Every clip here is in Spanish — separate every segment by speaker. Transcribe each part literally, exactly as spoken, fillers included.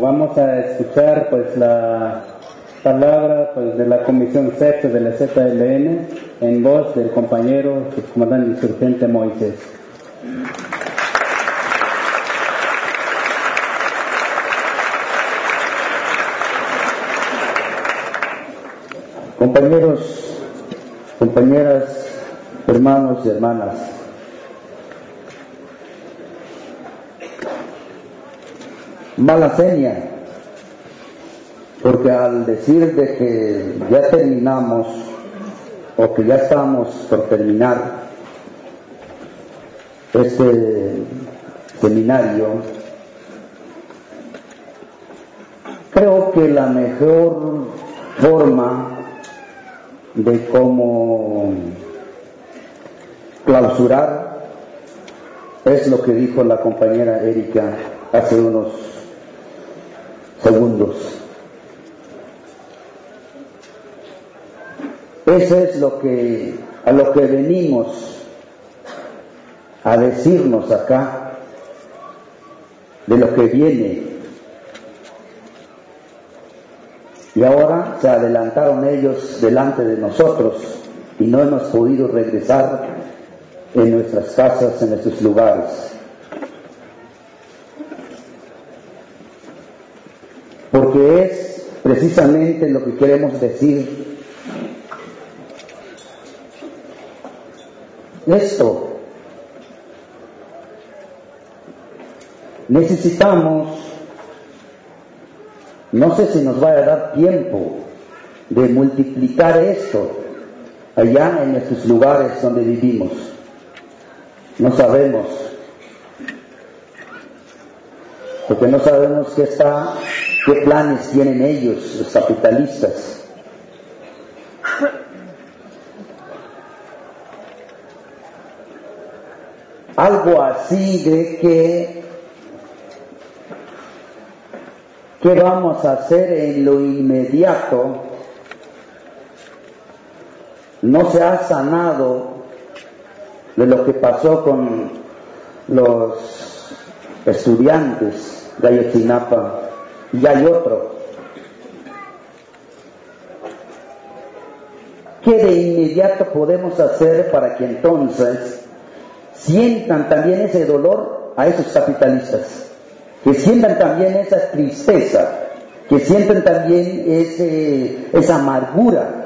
Speaker 1: vamos a escuchar pues la palabra pues de la Comisión Sexta de la Z L N en voz del compañero subcomandante insurgente Moisés.
Speaker 2: Compañeros, compañeras, hermanos y hermanas, mala seña, porque al decir de que ya terminamos o que ya estamos por terminar este seminario, creo que la mejor forma de cómo clausurar es lo que dijo la compañera Erika hace unos segundos. Eso es lo que a lo que venimos a decirnos acá de lo que viene. Y ahora se adelantaron ellos delante de nosotros y no hemos podido regresar en nuestras casas, en nuestros lugares. Porque es precisamente lo que queremos decir. Esto. Necesitamos, no sé si nos va a dar tiempo de multiplicar esto allá en nuestros lugares donde vivimos. No sabemos, porque no sabemos qué está, qué planes tienen ellos, los capitalistas. Algo así de que ¿qué vamos a hacer en lo inmediato? No se ha sanado de lo que pasó con los estudiantes de Ayotzinapa, y hay otro. ¿Qué de inmediato podemos hacer para que entonces sientan también ese dolor a esos capitalistas? Que sientan también esa tristeza, que sientan también ese, esa amargura.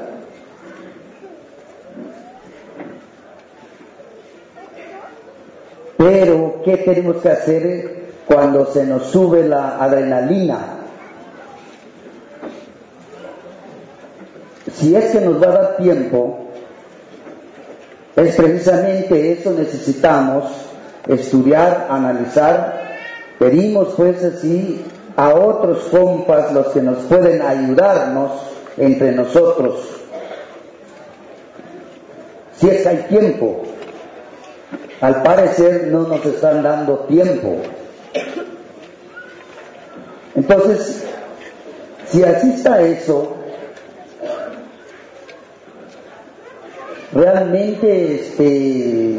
Speaker 2: Pero, ¿qué tenemos que hacer cuando se nos sube la adrenalina? Si es que nos va a dar tiempo, es precisamente eso necesitamos, estudiar, analizar. Pedimos pues así a otros compas, los que nos pueden ayudarnos entre nosotros, si es que hay tiempo. Al parecer no nos están dando tiempo. Entonces, si así está eso, realmente este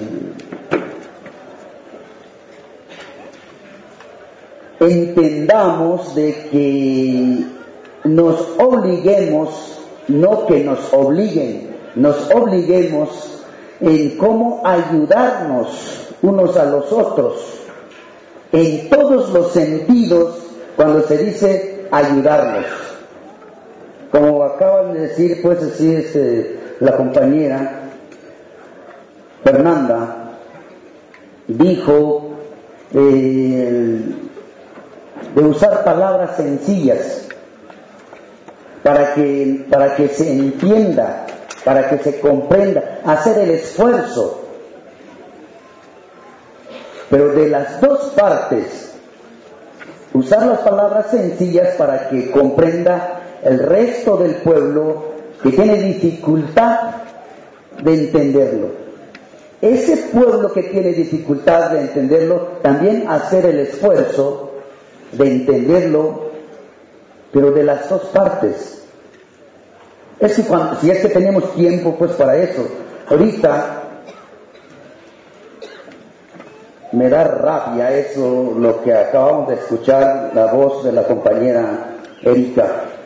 Speaker 2: entendamos de que nos obliguemos, no que nos obliguen, nos obliguemos en cómo ayudarnos unos a los otros, en todos los sentidos, cuando se dice ayudarnos. Como acaban de decir, pues así es eh, la compañera Fernanda, dijo eh, de usar palabras sencillas para que, para que se entienda, para que se comprenda, hacer el esfuerzo. Pero de las dos partes, usar las palabras sencillas para que comprenda el resto del pueblo que tiene dificultad de entenderlo. Ese pueblo que tiene dificultad de entenderlo, también hacer el esfuerzo de entenderlo, pero de las dos partes. Es que cuando, si es que tenemos tiempo pues para eso. Ahorita me da rabia eso, lo que acabamos de escuchar, la voz de la compañera Erika.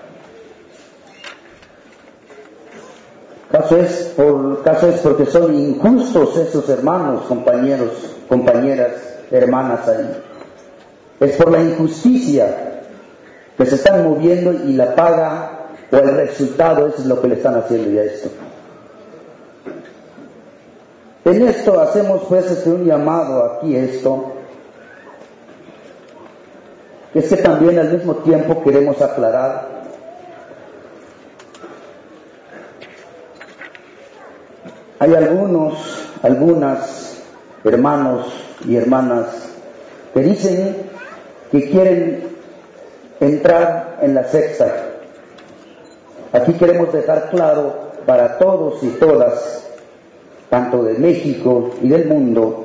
Speaker 2: Caso es, por, caso es porque son injustos esos hermanos, compañeros, compañeras, hermanas ahí. Es por la injusticia que se están moviendo y la paga o el resultado, eso es lo que le están haciendo ya esto. En esto hacemos pues este un llamado aquí esto, que es que también al mismo tiempo queremos aclarar hay algunos, algunas hermanos y hermanas que dicen que quieren entrar en la secta. Aquí queremos dejar claro para todos y todas, tanto de México y del mundo,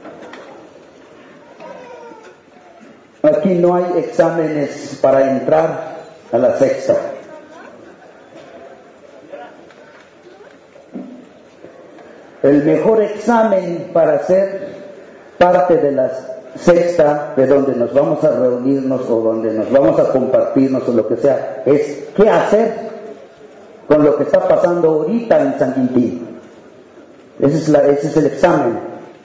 Speaker 2: aquí no hay exámenes para entrar a la secta. El mejor examen para ser parte de la secta, de donde nos vamos a reunirnos o donde nos vamos a compartirnos o lo que sea, es qué hacer con lo que está pasando ahorita en San Quintín. Ese es, la, ese es el examen.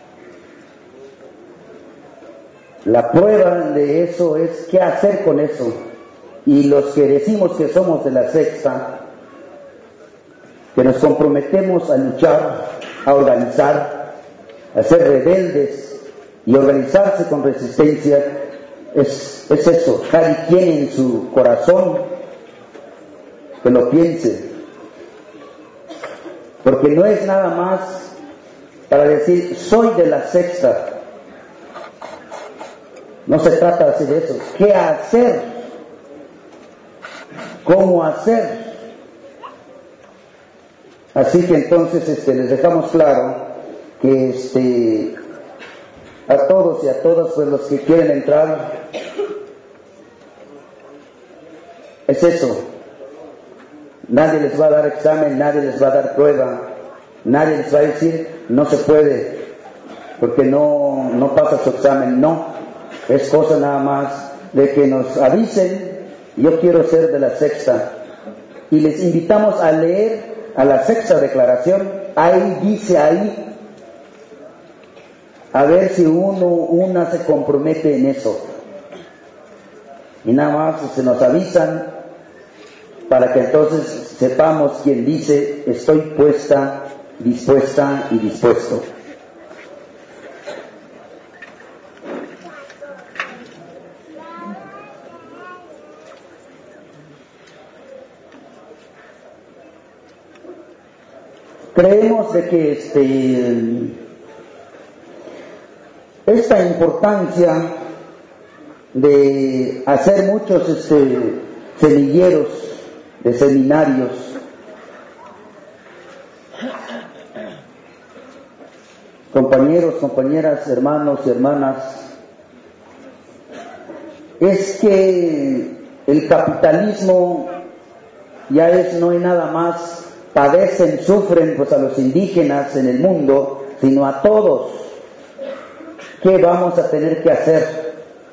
Speaker 2: La prueba de eso es qué hacer con eso. Y los que decimos que somos de la secta, que nos comprometemos a luchar, a organizar, a ser rebeldes y organizarse con resistencia, es, es eso. Cada quien en su corazón que lo piense. Porque no es nada más para decir, soy de la secta. No se trata de hacer eso. ¿Qué hacer? ¿Cómo hacer? Así que entonces este, les dejamos claro que este, a todos y a todas pues, los que quieren entrar, es eso. Nadie les va a dar examen, nadie les va a dar prueba, nadie les va a decir no se puede porque no, no pasa su examen. No, es cosa nada más de que nos avisen, yo quiero ser de la secta, y les invitamos a leer a la sexta declaración. Ahí dice ahí, a ver si uno, una se compromete en eso, y nada más se nos avisan para que entonces sepamos quién dice estoy puesta, dispuesta y dispuesto. Creemos de que este, esta importancia de hacer muchos este, semilleros de seminarios, compañeros, compañeras, hermanos y hermanas, es que el capitalismo ya es, no hay nada más, padecen, sufren pues a los indígenas en el mundo, sino a todos. ¿Qué vamos a tener que hacer?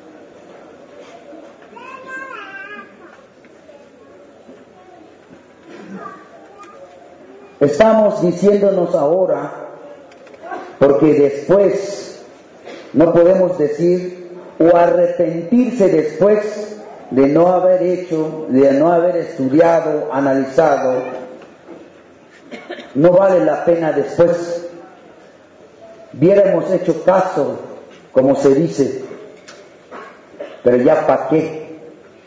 Speaker 2: Estamos diciéndonos ahora, porque después no podemos decir o arrepentirse después de no haber hecho, de no haber estudiado, analizado, no vale la pena después. Hubiéramos hecho caso, como se dice, pero ya para qué.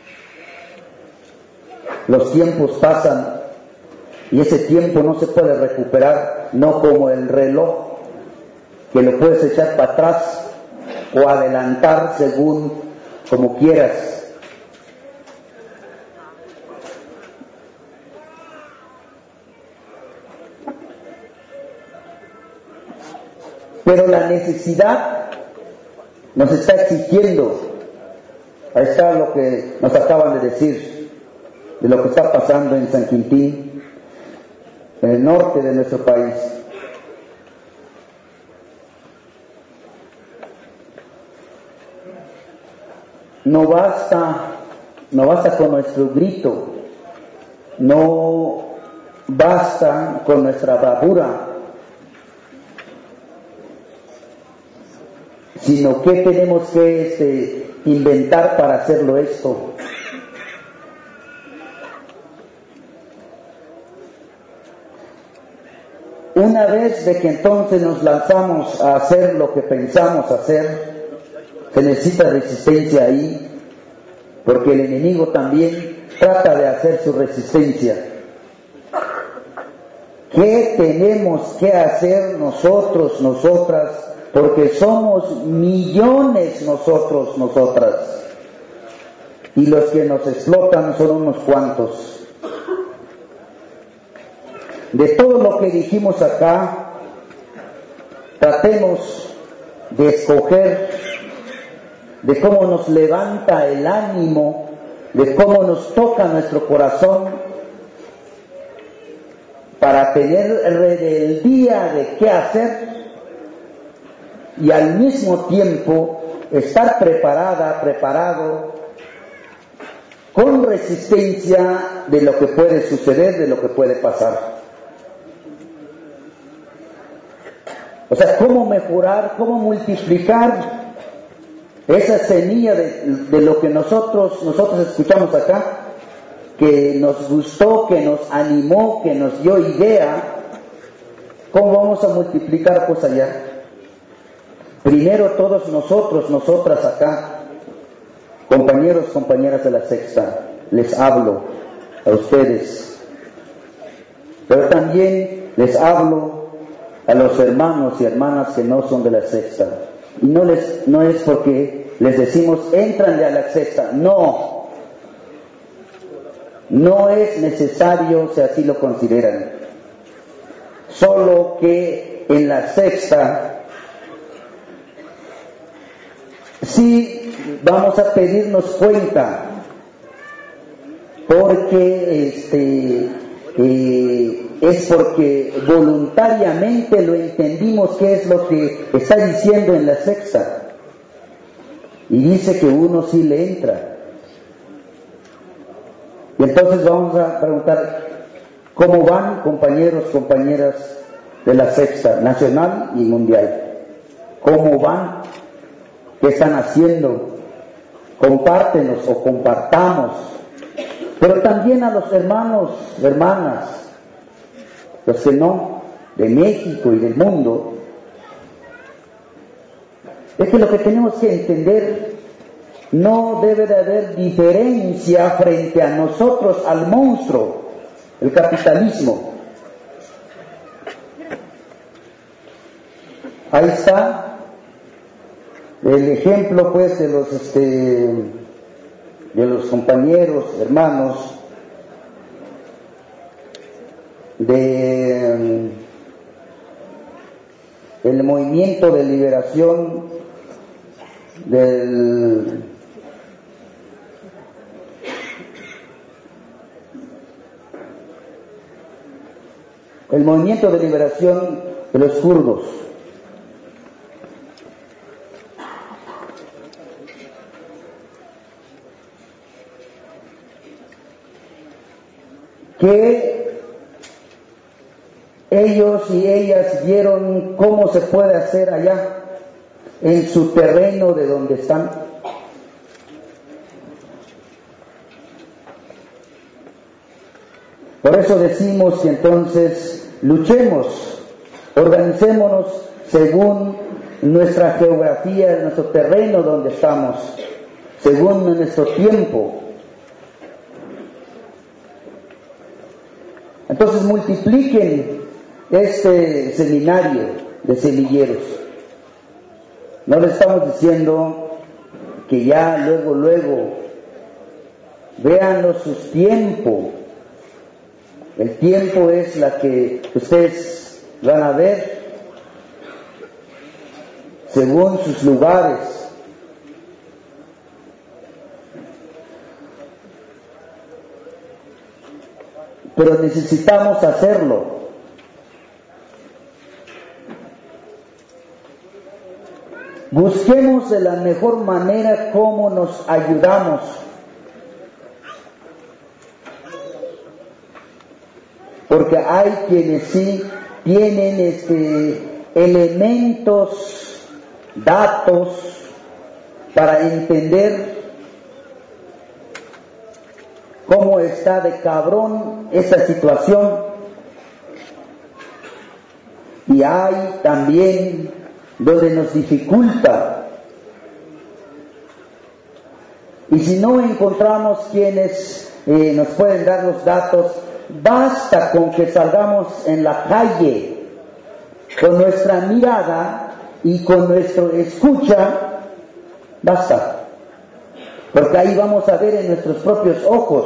Speaker 2: Los tiempos pasan y ese tiempo no se puede recuperar, no como el reloj, que lo puedes echar para atrás o adelantar según como quieras. Pero la necesidad nos está exigiendo. Ahí está lo que nos acaban de decir, de lo que está pasando en San Quintín, en el norte de nuestro país. no basta, no basta con nuestro grito, no basta con nuestra bravura, sino que tenemos que este, inventar para hacerlo esto. Una vez de que entonces nos lanzamos a hacer lo que pensamos hacer, se necesita resistencia ahí, porque el enemigo también trata de hacer su resistencia. ¿Qué tenemos que hacer nosotros, nosotras? Porque somos millones nosotros, nosotras. Y los que nos explotan son unos cuantos. De todo lo que dijimos acá, tratemos de escoger de cómo nos levanta el ánimo, de cómo nos toca nuestro corazón, para tener rebeldía de qué hacer y al mismo tiempo estar preparada, preparado, con resistencia de lo que puede suceder, de lo que puede pasar. O sea, cómo mejorar, cómo multiplicar esa semilla de, de lo que nosotros, nosotros escuchamos acá, que nos gustó, que nos animó, que nos dio idea. ¿Cómo vamos a multiplicar pues allá? Primero todos nosotros, nosotras acá, compañeros, compañeras de la sexta, les hablo a ustedes, pero también les hablo a los hermanos y hermanas que no son de la sexta. Y no, les, no es porque les decimos, éntranle a la sexta. No, no es necesario si así lo consideran. Solo que en la sexta sí vamos a pedirnos cuenta, porque este eh, es porque voluntariamente lo entendimos qué es lo que está diciendo en la sexta, y dice que uno sí le entra. Y entonces vamos a preguntar, ¿cómo van, compañeros, compañeras de la sexta, nacional y mundial? ¿Cómo van? ¿Qué están haciendo? Compártenos o compartamos. Pero también a los hermanos, hermanas, los que no, de México y del mundo, es que lo que tenemos que entender, no debe de haber diferencia frente a nosotros, al monstruo, el capitalismo. Ahí está el ejemplo pues de los este de los compañeros, hermanos de el movimiento de liberación del el movimiento de liberación de los kurdos. Que ellos y ellas vieron cómo se puede hacer allá, en su terreno de donde están. Por eso decimos que entonces luchemos, organicémonos según nuestra geografía, nuestro terreno donde estamos, según nuestro tiempo. Entonces multipliquen este seminario de semilleros. No les estamos diciendo que ya luego, luego, véanlo sus tiempos. El tiempo es la que ustedes van a ver según sus lugares. Pero necesitamos hacerlo. busquemos de la mejor manera cómo nos ayudamos. Porque hay quienes sí tienen este, elementos, datos para entender cómo está de cabrón esa situación. Y hay también donde nos dificulta. Y si no encontramos quienes eh, nos pueden dar los datos, basta con que salgamos en la calle con nuestra mirada y con nuestra escucha, basta. Porque ahí vamos a ver en nuestros propios ojos.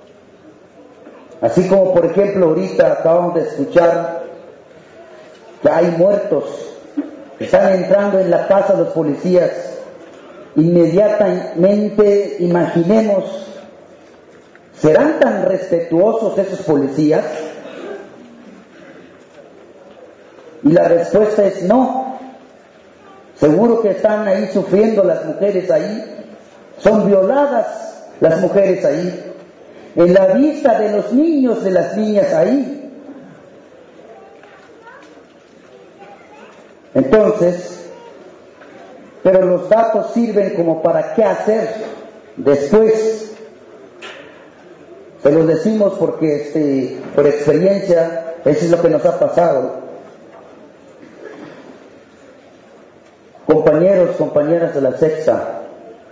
Speaker 2: Así como por ejemplo ahorita acabamos de escuchar que hay muertos, que están entrando en la casa los policías. Inmediatamente imaginemos, ¿serán tan respetuosos esos policías? Y la respuesta es no. Seguro que están ahí sufriendo las mujeres ahí, son violadas las mujeres ahí, en la vista de los niños, de las niñas ahí. Entonces, pero los datos sirven como para qué hacer después. Se los decimos porque este, por experiencia, eso es lo que nos ha pasado. Compañeros, compañeras de la Sexta,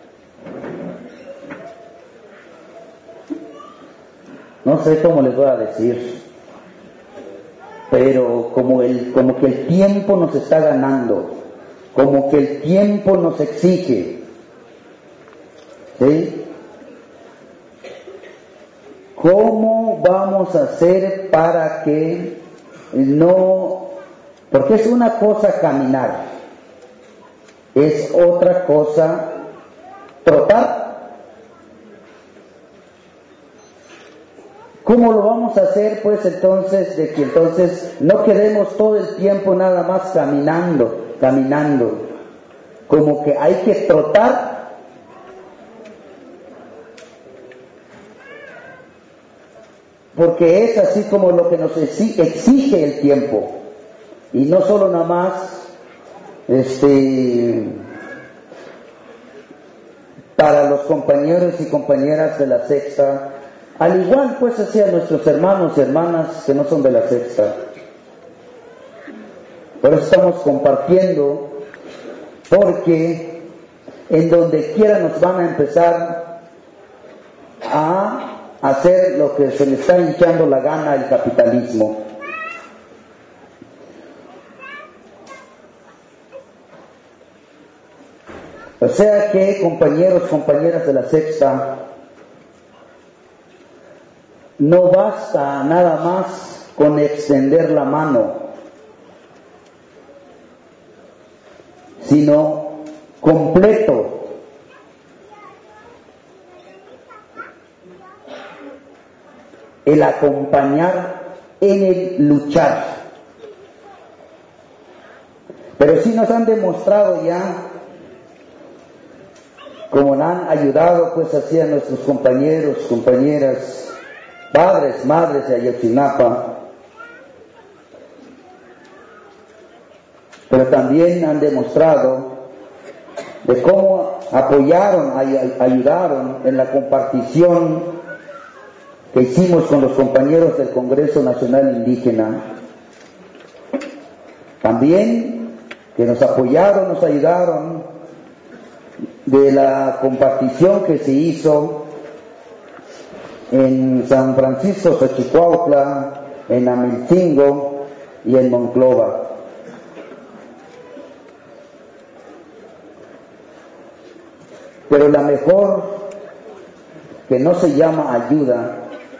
Speaker 2: no sé cómo les voy a decir, pero como, el, como que el tiempo nos está ganando, como que el tiempo nos exige, ¿sí? ¿Cómo vamos a hacer para que no, porque es una cosa caminar, es otra cosa trotar? ¿Cómo lo vamos a hacer? Pues entonces, de que entonces no quedemos todo el tiempo nada más caminando, caminando, como que hay que trotar. Porque es así como lo que nos exige el tiempo. Y no solo nada más, este, para los compañeros y compañeras de la Sexta, al igual pues hacia nuestros hermanos y hermanas que no son de la Sexta. Por eso estamos compartiendo, porque en donde quiera nos van a empezar a hacer lo que se le está hinchando la gana al capitalismo. O sea que, compañeros, compañeras de la Sexta, no basta nada más con extender la mano, sino completo. El acompañar en el luchar. Pero sí nos han demostrado ya, como nos han ayudado pues así a nuestros compañeros, compañeras, padres, madres de Ayotzinapa, pero también han demostrado de cómo apoyaron, ay, ayudaron en la compartición que hicimos con los compañeros del Congreso Nacional Indígena. También que nos apoyaron, nos ayudaron de la compartición que se hizo en San Francisco Xochicuautla, en Amilcingo y en Monclova. Pero la mejor, que no se llama ayuda,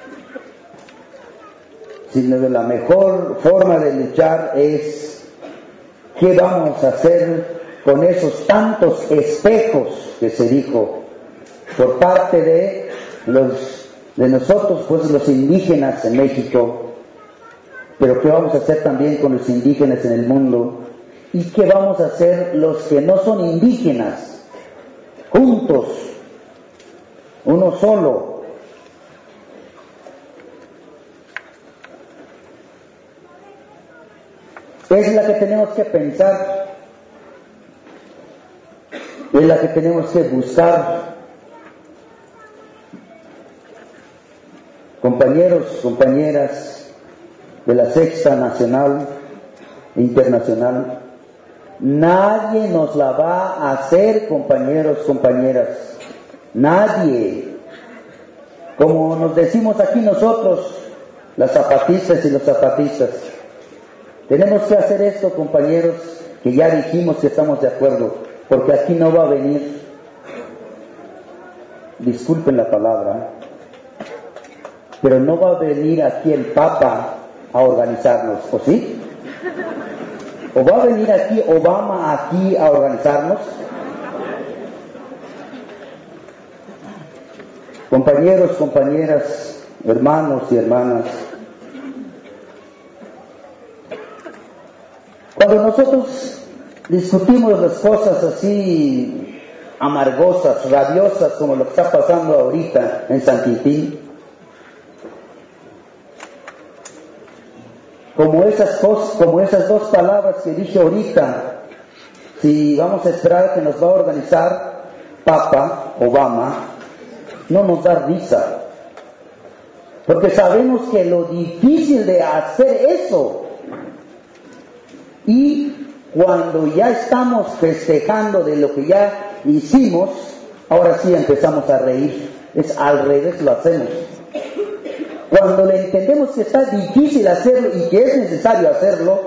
Speaker 2: sino de la mejor forma de luchar es qué vamos a hacer con esos tantos espejos que se dijo por parte de los de nosotros, pues los indígenas en México, pero qué vamos a hacer también con los indígenas en el mundo, ¿Y qué vamos a hacer los que no son indígenas? Juntos, uno solo. Es la que tenemos que pensar, es la que tenemos que buscar. Compañeros, compañeras de la Sexta Nacional e Internacional, nadie nos la va a hacer, compañeros, compañeras, nadie. Como nos decimos aquí nosotros, las zapatistas y los zapatistas, tenemos que hacer esto, compañeros, que ya dijimos que estamos de acuerdo, porque aquí no va a venir, disculpen la palabra, pero no va a venir aquí el Papa a organizarnos, ¿o sí? ¿O va a venir aquí Obama aquí a organizarnos? Compañeros, compañeras, hermanos y hermanas, cuando nosotros discutimos las cosas así amargosas, rabiosas, como lo que está pasando ahorita en San Quintín, como esas cosas, como esas dos palabras que dije ahorita, si vamos a esperar que nos va a organizar Papa Obama, no nos da risa, porque sabemos que lo difícil de hacer eso, y cuando ya estamos festejando de lo que ya hicimos, ahora sí empezamos a reír. Es al revés, lo hacemos. Cuando le entendemos que está difícil hacerlo y que es necesario hacerlo,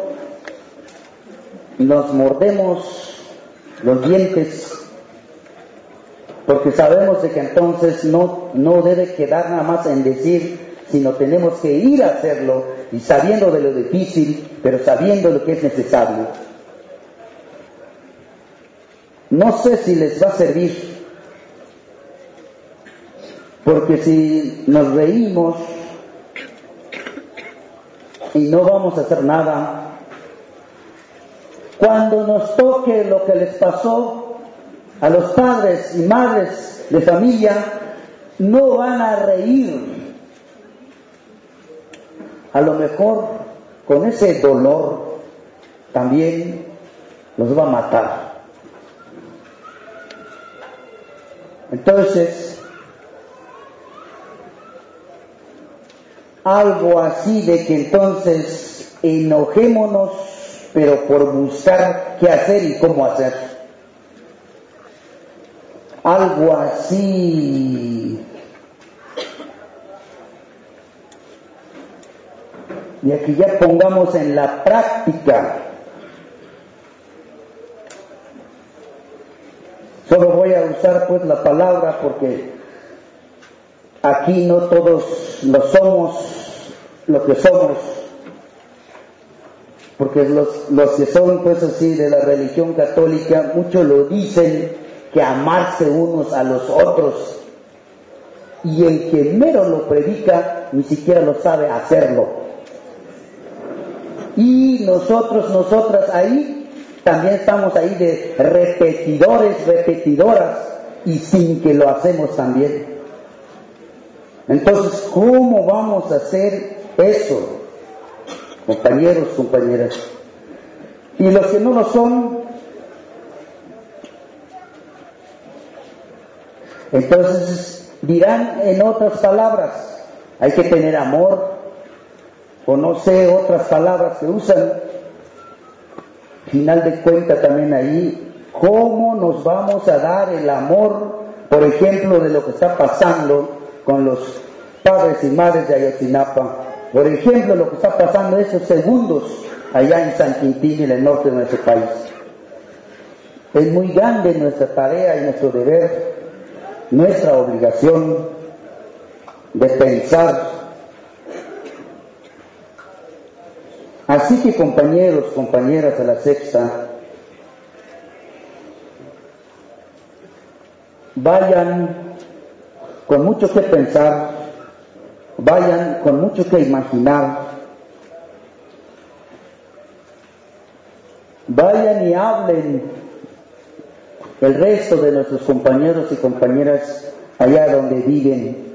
Speaker 2: nos mordemos los dientes, porque sabemos de que entonces no, no debe quedar nada más en decir, sino tenemos que ir a hacerlo, y sabiendo de lo difícil, pero sabiendo lo que es necesario. No sé si les va a servir, porque si nos reímos y no vamos a hacer nada, cuando nos toque lo que les pasó a los padres y madres de familia, no van a reír. A lo mejor con ese dolor también los va a matar. Entonces, algo así de que entonces enojémonos, pero por buscar qué hacer y cómo hacer. Algo así de que ya pongamos en la práctica. Solo voy a usar pues la palabra porque aquí no todos lo somos lo que somos, porque los, los que son pues así de la religión católica, muchos lo dicen, que amarse unos a los otros, y el que mero lo predica ni siquiera lo sabe hacerlo. Y nosotros, nosotras ahí, también estamos ahí de repetidores, repetidoras, y sin que lo hacemos también. Entonces, ¿cómo vamos a hacer eso, compañeros, compañeras? Y los que no lo son, entonces dirán en otras palabras, hay que tener amor, o no sé, otras palabras que usan. Final de cuentas también ahí, ¿cómo nos vamos a dar el amor, por ejemplo, de lo que está pasando con los padres y madres de Ayotzinapa? Por ejemplo, lo que está pasando esos segundos allá en San Quintín, en el norte de nuestro país. Es muy grande nuestra tarea y nuestro deber, nuestra obligación de pensar. Así que, compañeros, compañeras de la Sexta, vayan con mucho que pensar, vayan con mucho que imaginar, vayan y hablen el resto de nuestros compañeros y compañeras allá donde viven.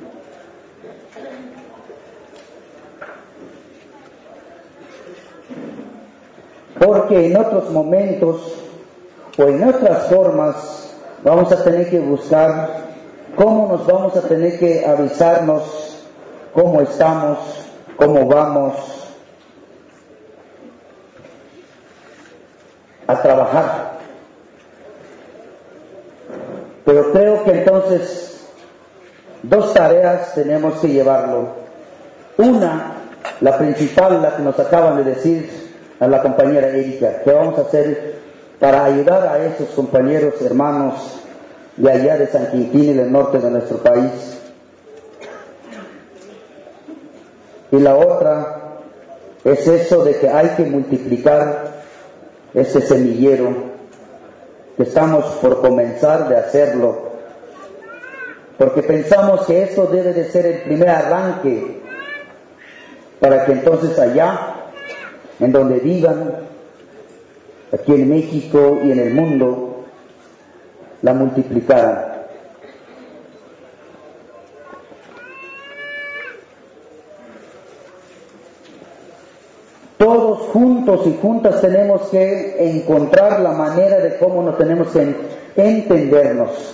Speaker 2: Porque en otros momentos o en otras formas vamos a tener que buscar cómo nos vamos a tener que avisarnos cómo estamos, cómo vamos a trabajar. Pero creo que entonces dos tareas tenemos que llevarlo. Una, la principal, la que nos acaban de decir a la compañera Erika, que vamos a hacer para ayudar a esos compañeros, hermanos de allá de San Quintín y del norte de nuestro país. Y la otra es eso de que hay que multiplicar ese semillero, que estamos por comenzar de hacerlo, porque pensamos que eso debe de ser el primer arranque, para que entonces allá, en donde vivan, aquí en México y en el mundo, la multiplicaran. Todos juntos y juntas tenemos que encontrar la manera de cómo nos tenemos que entendernos.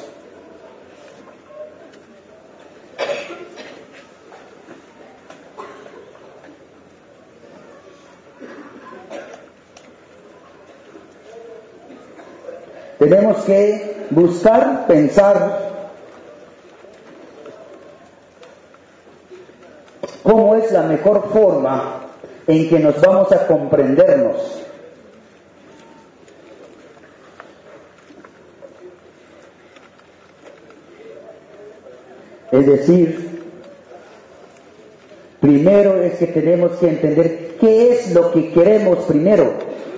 Speaker 2: Tenemos que buscar, pensar cómo es la mejor forma en que nos vamos a comprendernos. Es decir, primero es que tenemos que entender qué es lo que queremos primero.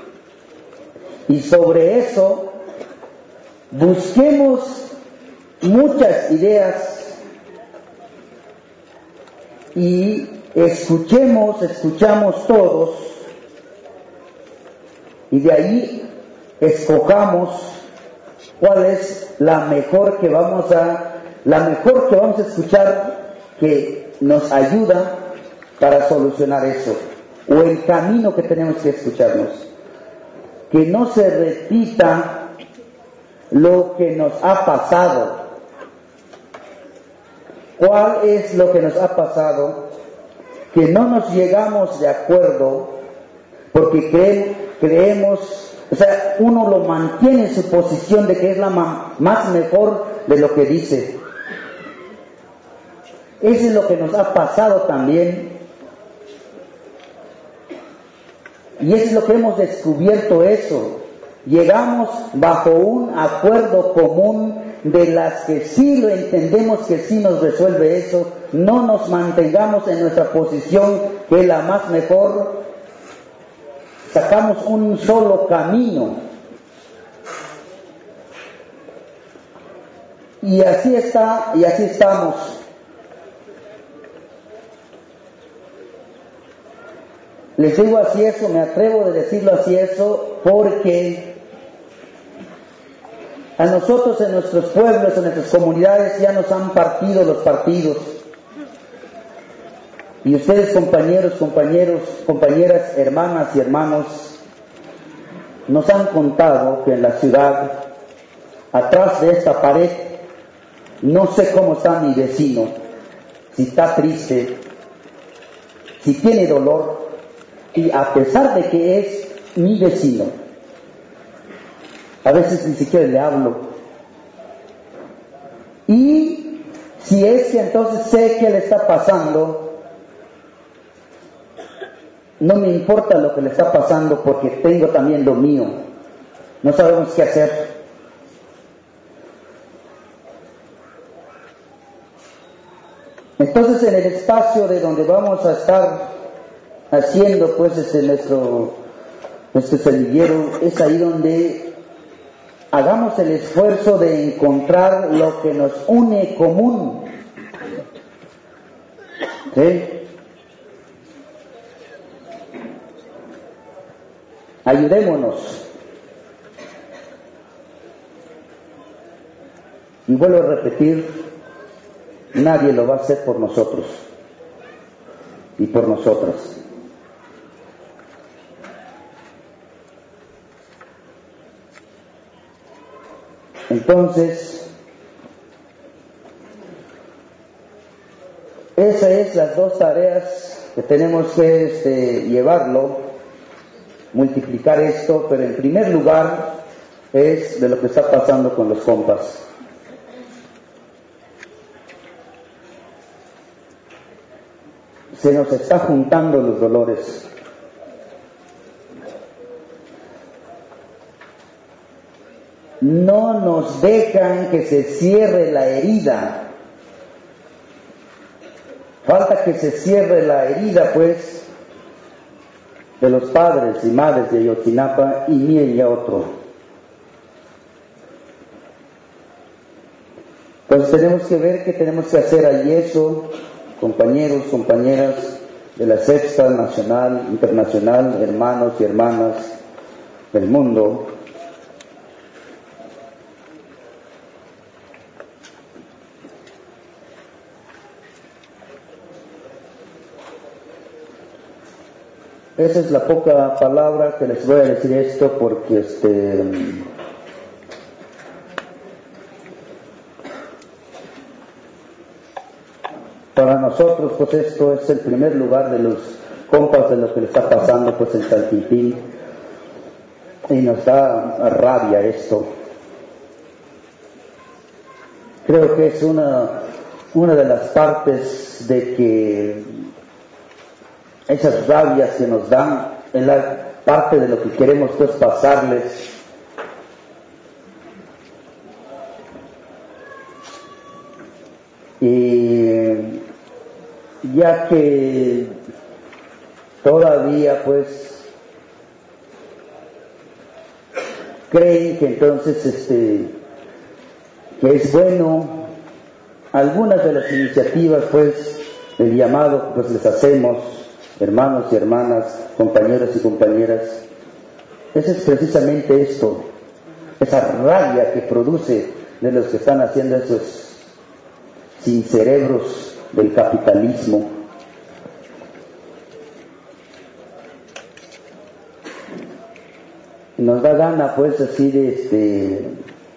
Speaker 2: Y sobre eso busquemos muchas ideas y escuchemos, escuchamos todos, y de ahí escojamos cuál es la mejor que vamos a, la mejor que vamos a escuchar, que nos ayuda para solucionar eso, o el camino que tenemos que escucharnos. Que no se repita lo que nos ha pasado. ¿Cuál es lo que nos ha pasado? Que no nos llegamos de acuerdo porque creen, creemos, o sea, uno lo mantiene en su posición de que es la ma- más mejor de lo que dice. Eso es lo que nos ha pasado también. Y eso es lo que hemos descubierto, eso. Llegamos bajo un acuerdo común de las que sí lo entendemos, que sí nos resuelve eso. No nos mantengamos en nuestra posición que es la más mejor. Sacamos un solo camino. Y así está, y así estamos. Les digo así eso, me atrevo a decirlo así eso, porque a nosotros en nuestros pueblos, en nuestras comunidades ya nos han partido los partidos. Y ustedes, compañeros, compañeros, compañeras, hermanas y hermanos, nos han contado que en la ciudad, atrás de esta pared, no sé cómo está mi vecino, si está triste, si tiene dolor, y a pesar de que es mi vecino, a veces ni siquiera le hablo. Y si es que entonces sé qué le está pasando, no me importa lo que le está pasando porque tengo también lo mío. No sabemos qué hacer. Entonces en el espacio de donde vamos a estar haciendo pues este nuestro, nuestro semillero, es ahí donde hagamos el esfuerzo de encontrar lo que nos une común. ¿Sí? ayudémonos. Y vuelvo a repetir, nadie lo va a hacer por nosotros y por nosotras. Entonces, esas es las dos tareas que tenemos que este, llevarlo, multiplicar esto, pero en primer lugar es de lo que está pasando con los compas. Se nos está juntando los dolores. No nos dejan que se cierre la herida. Falta que se cierre la herida, pues, de los padres y madres de Ayotzinapa y mía y a otro. Entonces tenemos que ver qué tenemos que hacer allí eso, compañeros, compañeras de la Sexta Nacional, Internacional, hermanos y hermanas del mundo. Esa es la poca palabra que les voy a decir esto porque este para nosotros pues esto es el primer lugar de los compas de lo que le está pasando pues en San Quintín y nos da rabia esto. Creo que es una una de las partes de que esas rabias que nos dan es la parte de lo que queremos pues pasarles. Y ya que todavía pues creen que entonces este que es bueno algunas de las iniciativas pues el llamado pues les hacemos, hermanos y hermanas, compañeros y compañeras, eso es precisamente esto, esa rabia que produce de los que están haciendo esos sin cerebros del capitalismo. Nos da gana pues así de este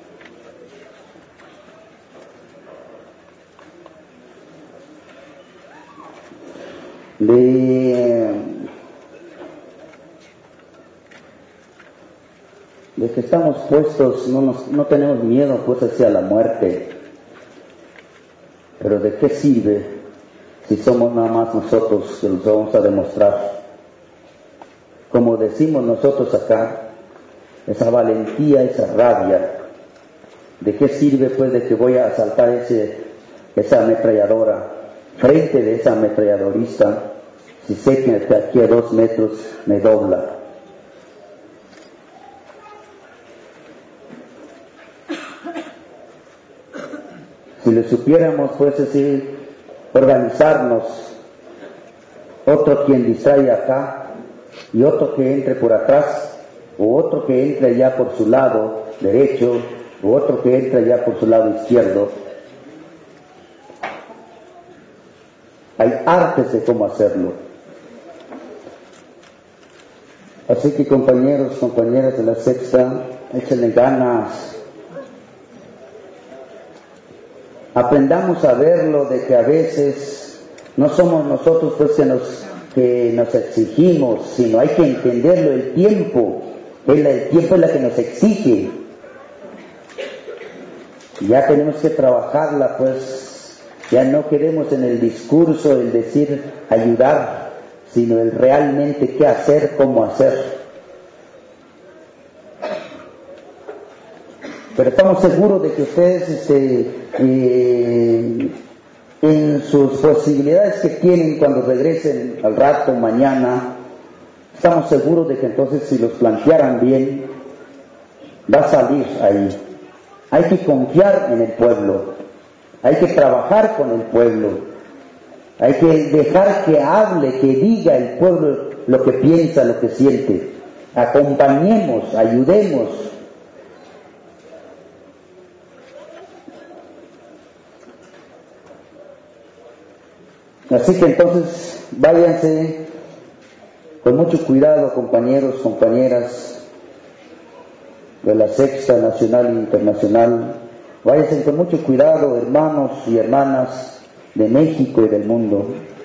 Speaker 2: de, de que estamos puestos, no, nos, no tenemos miedo pues hacia la muerte, pero ¿de qué sirve si somos nada más nosotros que los vamos a demostrar? Como decimos nosotros acá, esa valentía, esa rabia, ¿de qué sirve pues de que voy a asaltar ese, esa ametralladora frente de esa ametralladorista si sé que de aquí a dos metros me dobla? Si le supiéramos pues así organizarnos, otro quien distrae acá y otro que entre por atrás, o otro que entre allá por su lado derecho, o otro que entre allá por su lado izquierdo. Hay artes de cómo hacerlo. Así que compañeros, compañeras de la Sexta, échenle ganas. Aprendamos a verlo de que a veces no somos nosotros pues que nos, que nos exigimos, sino hay que entenderlo, el tiempo, el, el tiempo es la que nos exige. Ya tenemos que trabajarla pues, ya no queremos en el discurso el decir ayudar, sino el realmente qué hacer, cómo hacer. Pero estamos seguros de que ustedes este, eh, en sus posibilidades que tienen cuando regresen al rato, mañana, estamos seguros de que entonces si los plantearan bien, va a salir ahí. Hay que confiar en el pueblo, hay que trabajar con el pueblo, hay que dejar que hable, que diga el pueblo lo que piensa, lo que siente. acompañemos, ayudemos. Así que entonces váyanse con mucho cuidado, compañeros, compañeras de la Sexta Nacional e Internacional. Váyanse con mucho cuidado, hermanos y hermanas de México y del mundo.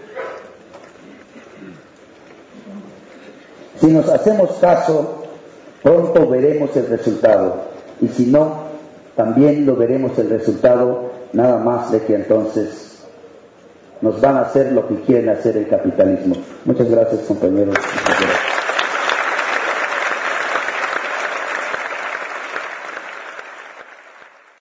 Speaker 2: Si nos hacemos caso, pronto veremos el resultado. Y si no, también lo veremos el resultado, nada más de que entonces nos van a hacer lo que quieren hacer el capitalismo. Muchas gracias, compañeros. Muchas gracias.